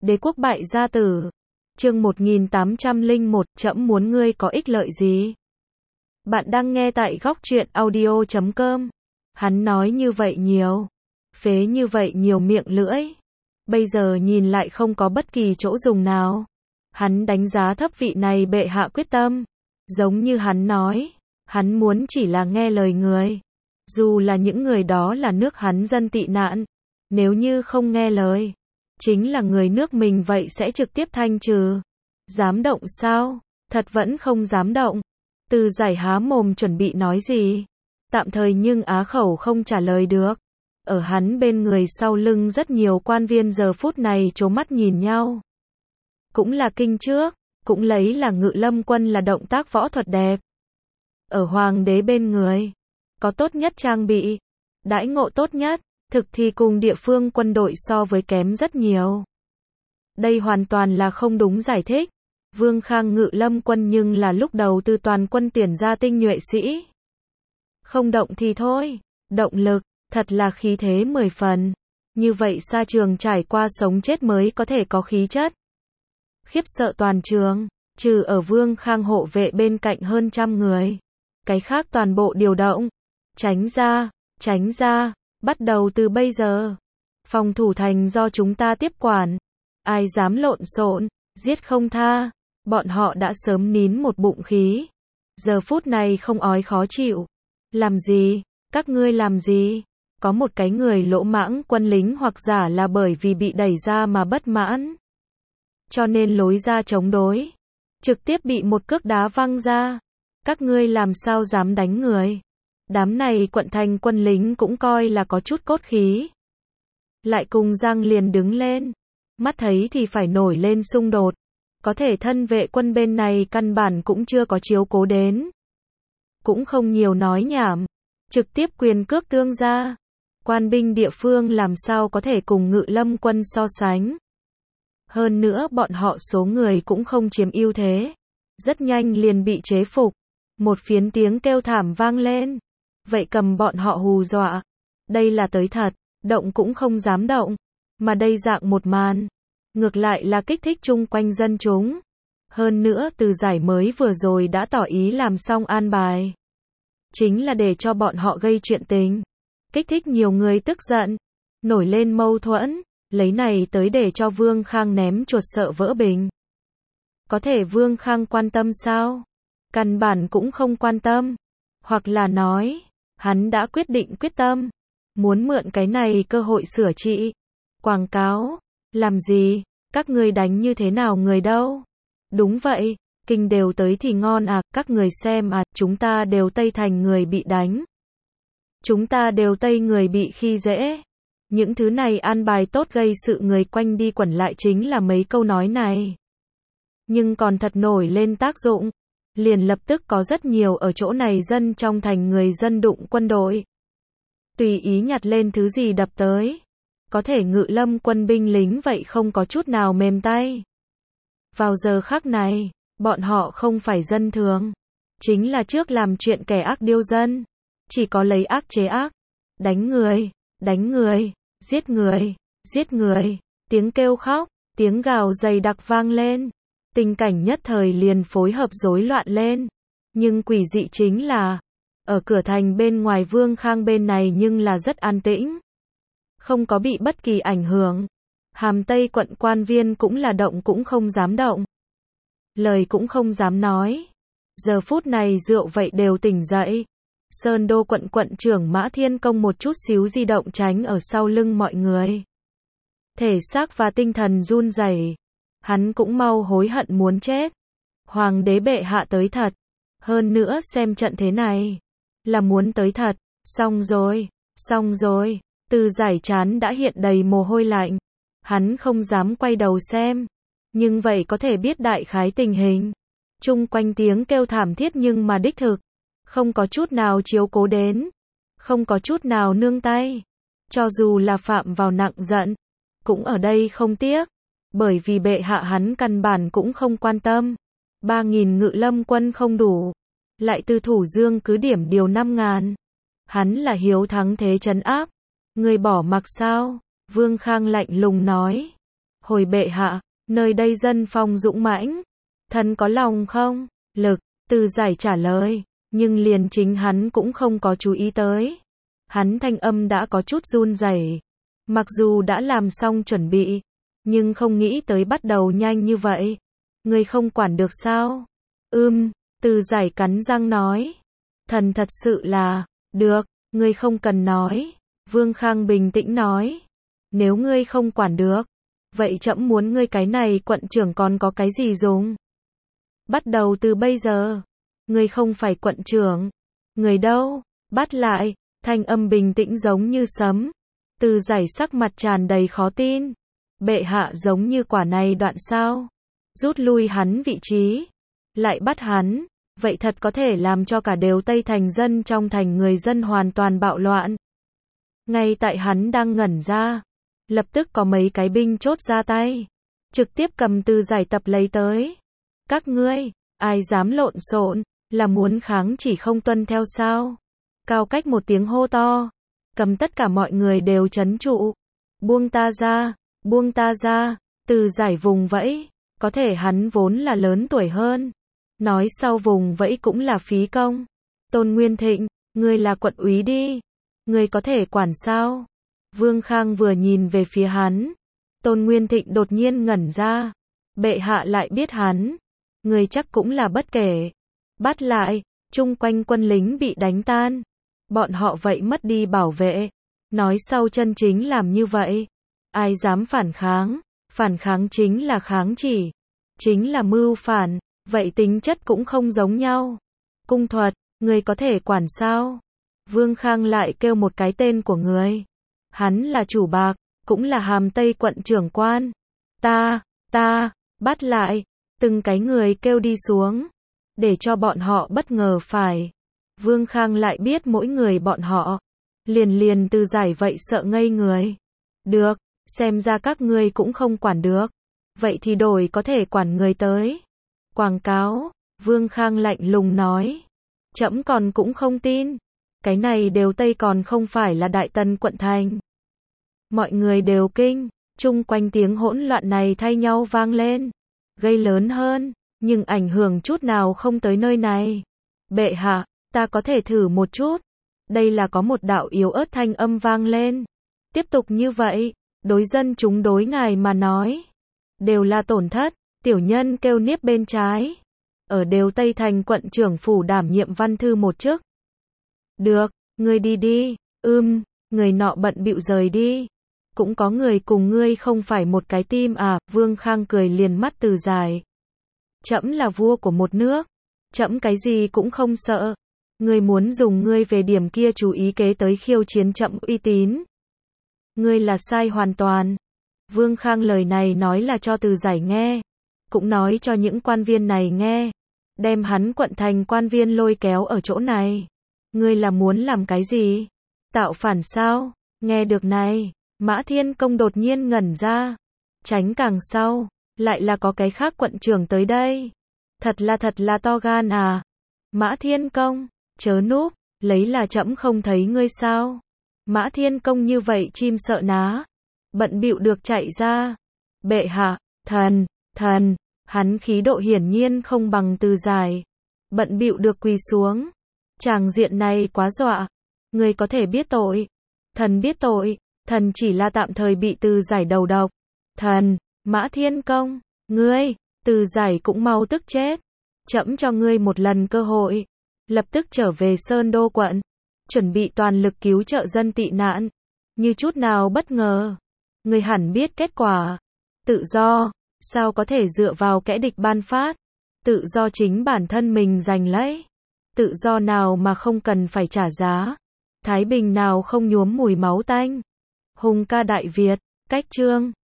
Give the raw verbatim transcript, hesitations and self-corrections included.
Đế quốc bại gia tử. Chương một nghìn tám trăm lẻ một, trẫm muốn ngươi có ích lợi gì? Bạn đang nghe tại góc truyện audio chấm com. Hắn nói như vậy nhiều, phế như vậy nhiều miệng lưỡi. Bây giờ nhìn lại không có bất kỳ chỗ dùng nào. Hắn đánh giá thấp vị này bệ hạ quyết tâm. Giống như hắn nói, hắn muốn chỉ là nghe lời người. Dù là những người đó là nước hắn dân tị nạn. Nếu như không nghe lời, chính là người nước mình vậy sẽ trực tiếp thanh trừ. Dám động sao? Thật vẫn không dám động. Từ Giải há mồm chuẩn bị nói gì. Tạm thời nhưng á khẩu không trả lời được. Ở hắn bên người sau lưng rất nhiều quan viên giờ phút này trố mắt nhìn nhau. Cũng là kinh trước, cũng lấy là Ngự Lâm Quân là động tác võ thuật đẹp. Ở hoàng đế bên người, có tốt nhất trang bị, đãi ngộ tốt nhất, thực thì cùng địa phương quân đội so với kém rất nhiều. Đây hoàn toàn là không đúng giải thích. Vương Khang Ngự Lâm Quân nhưng là lúc đầu từ toàn quân tuyển ra tinh nhuệ sĩ. Không động thì thôi, động lực, thật là khí thế mười phần. Như vậy xa trường trải qua sống chết mới có thể có khí chất. Khiếp sợ toàn trường, trừ ở Vương Khang hộ vệ bên cạnh hơn trăm người. Cái khác toàn bộ điều động. Tránh ra, tránh ra, bắt đầu từ bây giờ. Phòng thủ thành do chúng ta tiếp quản. Ai dám lộn xộn, giết không tha. Bọn họ đã sớm nín một bụng khí. Giờ phút này không ói khó chịu. Làm gì? Các ngươi làm gì? Có một cái người lỗ mãng quân lính hoặc giả là bởi vì bị đẩy ra mà bất mãn. Cho nên lối ra chống đối. Trực tiếp bị một cước đá văng ra. Các ngươi làm sao dám đánh người? Đám này quận thành quân lính cũng coi là có chút cốt khí. Lại cùng Giang liền đứng lên. Mắt thấy thì phải nổi lên xung đột. Có thể thân vệ quân bên này căn bản cũng chưa có chiếu cố đến. Cũng không nhiều nói nhảm. Trực tiếp quyền cước tương ra. Quan binh địa phương làm sao có thể cùng Ngự Lâm Quân so sánh. Hơn nữa bọn họ số người cũng không chiếm ưu thế. Rất nhanh liền bị chế phục. Một phiến tiếng kêu thảm vang lên. Vậy cầm bọn họ hù dọa. Đây là tới thật, động cũng không dám động. Mà đây dạng một màn. Ngược lại là kích thích chung quanh dân chúng. Hơn nữa Từ Giải mới vừa rồi đã tỏ ý làm xong an bài. Chính là để cho bọn họ gây chuyện tình. Kích thích nhiều người tức giận. Nổi lên mâu thuẫn. Lấy này tới để cho Vương Khang ném chuột sợ vỡ bình. Có thể Vương Khang quan tâm sao? Căn bản cũng không quan tâm. Hoặc là nói, hắn đã quyết định quyết tâm. Muốn mượn cái này cơ hội sửa trị. Quảng cáo. Làm gì? Các ngươi đánh như thế nào người đâu? Đúng vậy, kinh đều tới thì ngon à, các người xem à, chúng ta đều Tây Thành người bị đánh. Chúng ta đều Tây người bị khi dễ. Những thứ này an bài tốt gây sự người quanh đi quẩn lại chính là mấy câu nói này. Nhưng còn thật nổi lên tác dụng. Liền lập tức có rất nhiều ở chỗ này dân trong thành người dân đụng quân đội. Tùy ý nhặt lên thứ gì đập tới. Có thể Ngự Lâm Quân binh lính vậy không có chút nào mềm tay. Vào giờ khắc này, bọn họ không phải dân thường. Chính là trước làm chuyện kẻ ác điêu dân. Chỉ có lấy ác chế ác. Đánh người, đánh người, giết người, giết người. Tiếng kêu khóc, tiếng gào dày đặc vang lên. Tình cảnh nhất thời liền phối hợp rối loạn lên. Nhưng quỷ dị chính là, ở cửa thành bên ngoài Vương Khang bên này nhưng là rất an tĩnh. Không có bị bất kỳ ảnh hưởng. Hàm Tây quận quan viên cũng là động cũng không dám động. Lời cũng không dám nói. Giờ phút này rượu vậy đều tỉnh dậy. Sơn Đô quận quận trưởng Mã Thiên Công một chút xíu di động tránh ở sau lưng mọi người. Thể xác và tinh thần run rẩy. Hắn cũng mau hối hận muốn chết. Hoàng đế bệ hạ tới thật. Hơn nữa xem trận thế này. Là muốn tới thật. Xong rồi. Xong rồi. Từ Giải chán đã hiện đầy mồ hôi lạnh. Hắn không dám quay đầu xem. Nhưng vậy có thể biết đại khái tình hình. Chung quanh tiếng kêu thảm thiết nhưng mà đích thực. Không có chút nào chiếu cố đến. Không có chút nào nương tay. Cho dù là phạm vào nặng giận. Cũng ở đây không tiếc. Bởi vì bệ hạ hắn căn bản cũng không quan tâm. Ba nghìn Ngự Lâm Quân không đủ. Lại từ Thủ Dương cứ điểm điều năm ngàn. Hắn là hiếu thắng thế trấn áp. Người bỏ mặc sao? Vương Khang lạnh lùng nói. Hồi bệ hạ, nơi đây dân phong dũng mãnh, thần có lòng không? Lực, Từ Giải trả lời, nhưng liền chính hắn cũng không có chú ý tới. Hắn thanh âm đã có chút run rẩy. Mặc dù đã làm xong chuẩn bị, nhưng không nghĩ tới bắt đầu nhanh như vậy. Ngươi không quản được sao? Ưm, Từ Giải cắn răng nói. Thần thật sự là, được, ngươi không cần nói. Vương Khang bình tĩnh nói. Nếu ngươi không quản được, vậy trẫm muốn ngươi cái này quận trưởng còn có cái gì dùng? Bắt đầu từ bây giờ, ngươi không phải quận trưởng. Người đâu? Bắt lại, thanh âm bình tĩnh giống như sấm. Từ Giải sắc mặt tràn đầy khó tin. Bệ hạ giống như quả này đoạn sao? Rút lui hắn vị trí, lại bắt hắn, vậy thật có thể làm cho cả đều Tây Thành dân trong thành người dân hoàn toàn bạo loạn. Ngay tại hắn đang ngẩn ra, lập tức có mấy cái binh chốt ra tay, trực tiếp cầm Từ Giải tập lấy tới. Các ngươi, ai dám lộn xộn, là muốn kháng chỉ không tuân theo sao? Cao Cách một tiếng hô to, cầm tất cả mọi người đều trấn trụ. Buông ta ra, buông ta ra, Từ Giải vùng vẫy, có thể hắn vốn là lớn tuổi hơn. Nói sau vùng vẫy cũng là phí công. Tôn Nguyên Thịnh, ngươi là quận úy đi. Ngươi có thể quản sao? Vương Khang vừa nhìn về phía hắn. Tôn Nguyên Thịnh đột nhiên ngẩn ra. Bệ hạ lại biết hắn. Ngươi chắc cũng là bất kể. Bắt lại, chung quanh quân lính bị đánh tan. Bọn họ vậy mất đi bảo vệ. Nói sau chân chính làm như vậy. Ai dám phản kháng? Phản kháng chính là kháng chỉ. Chính là mưu phản. Vậy tính chất cũng không giống nhau. Cung Thuật, người có thể quản sao? Vương Khang lại kêu một cái tên của người. Hắn là chủ bạc, cũng là Hàm Tây quận trưởng quan. Ta, ta, bắt lại. Từng cái người kêu đi xuống. Để cho bọn họ bất ngờ phải. Vương Khang lại biết mỗi người bọn họ. Liền liền Từ Giải vậy sợ ngây người. Được, xem ra các ngươi cũng không quản được. Vậy thì đổi có thể quản người tới. Quảng cáo, Vương Khang lạnh lùng nói. Trẫm còn cũng không tin. Cái này đều Tây còn không phải là Đại Tần quận thành. Mọi người đều kinh, chung quanh tiếng hỗn loạn này thay nhau vang lên. Gây lớn hơn, nhưng ảnh hưởng chút nào không tới nơi này. Bệ hạ, ta có thể thử một chút. Đây là có một đạo yếu ớt thanh âm vang lên. Tiếp tục như vậy, đối dân chúng đối ngài mà nói. Đều là tổn thất. Tiểu nhân kêu Niếp bên trái. Ở đều Tây Thành quận trưởng phủ đảm nhiệm văn thư một chức. Được, ngươi đi đi. Ưm, người nọ bận bịu rời đi. Cũng có người cùng ngươi không phải một cái tim à? Vương Khang cười liền mắt Từ Giải. Trẫm là vua của một nước. Trẫm cái gì cũng không sợ. Ngươi muốn dùng ngươi về điểm kia chú ý kế tới khiêu chiến trẫm uy tín. Ngươi là sai hoàn toàn. Vương Khang lời này nói là cho Từ Giải nghe. Cũng nói cho những quan viên này nghe. Đem hắn quận thành quan viên lôi kéo ở chỗ này. Ngươi là muốn làm cái gì? Tạo phản sao? Nghe được này, Mã Thiên Công đột nhiên ngẩn ra. Tránh càng sau, lại là có cái khác quận trưởng tới đây. Thật là thật là to gan à. Mã Thiên Công, chớ núp, lấy là trẫm không thấy ngươi sao? Mã Thiên Công như vậy chim sợ ná. Bận bịu được chạy ra. Bệ hạ, thần, thần, hắn khí độ hiển nhiên không bằng Từ Giải. Bận bịu được quỳ xuống. Tràng diện này quá dọa. Ngươi có thể biết tội. Thần biết tội, thần chỉ là tạm thời bị Từ Giải đầu độc. Thần, Mã Thiên Công, ngươi, Từ Giải cũng mau tức chết. Trẫm cho ngươi một lần cơ hội. Lập tức trở về Sơn Đô quận. Chuẩn bị toàn lực cứu trợ dân tị nạn. Như chút nào bất ngờ. Ngươi hẳn biết kết quả. Tự do, sao có thể dựa vào kẻ địch ban phát. Tự do chính bản thân mình giành lấy. Tự do nào mà không cần phải trả giá. Thái bình nào không nhuốm mùi máu tanh. Hùng ca Đại Việt, cách chương.